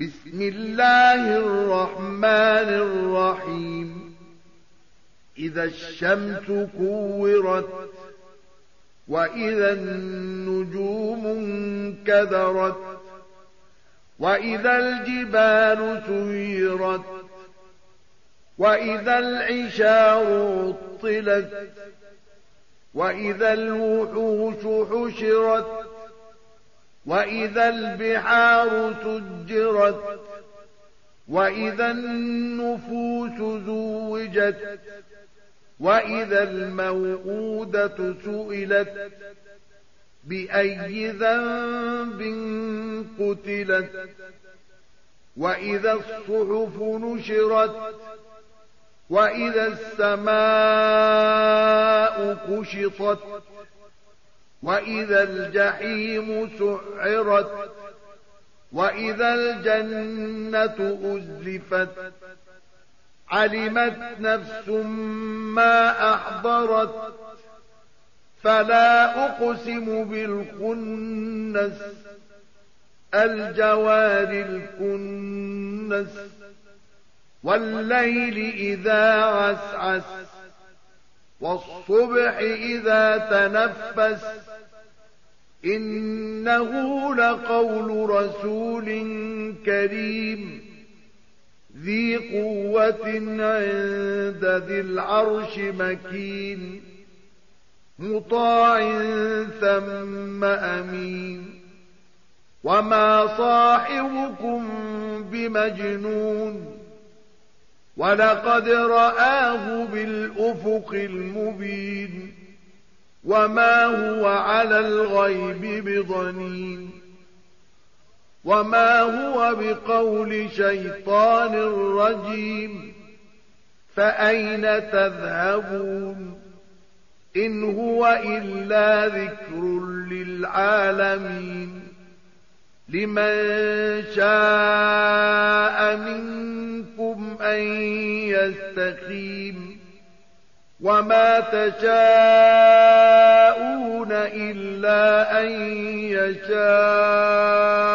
بسم الله الرحمن الرحيم إذا الشمس كورت وإذا النجوم انكدرت وإذا الجبال سيرت وإذا العشار عطلت وإذا الوحوش حشرت وإذا البحار سجرت وإذا النفوس زوجت وإذا الموءودة سئلت بأي ذنب قتلت وإذا الصحف نشرت وإذا السماء كشطت وإذا الجحيم سعرت وإذا الجنة أزلفت علمت نفس ما أحضرت فلا أقسم بالخنس الجوار الكنس والليل إذا عسعس والصبح إذا تنفس إنه لقول رسول كريم ذي قوة عند ذي العرش مكين مطاع ثم أمين وما صاحبكم بمجنون ولقد رآه بالأفق المبين وما هو على الغيب بضنين وما هو بقول شيطان رجيم فأين تذهبون إن هو إلا ذكر للعالمين لمن شاء منكم أن يستقيم وما تشاءون إلا أن يشاء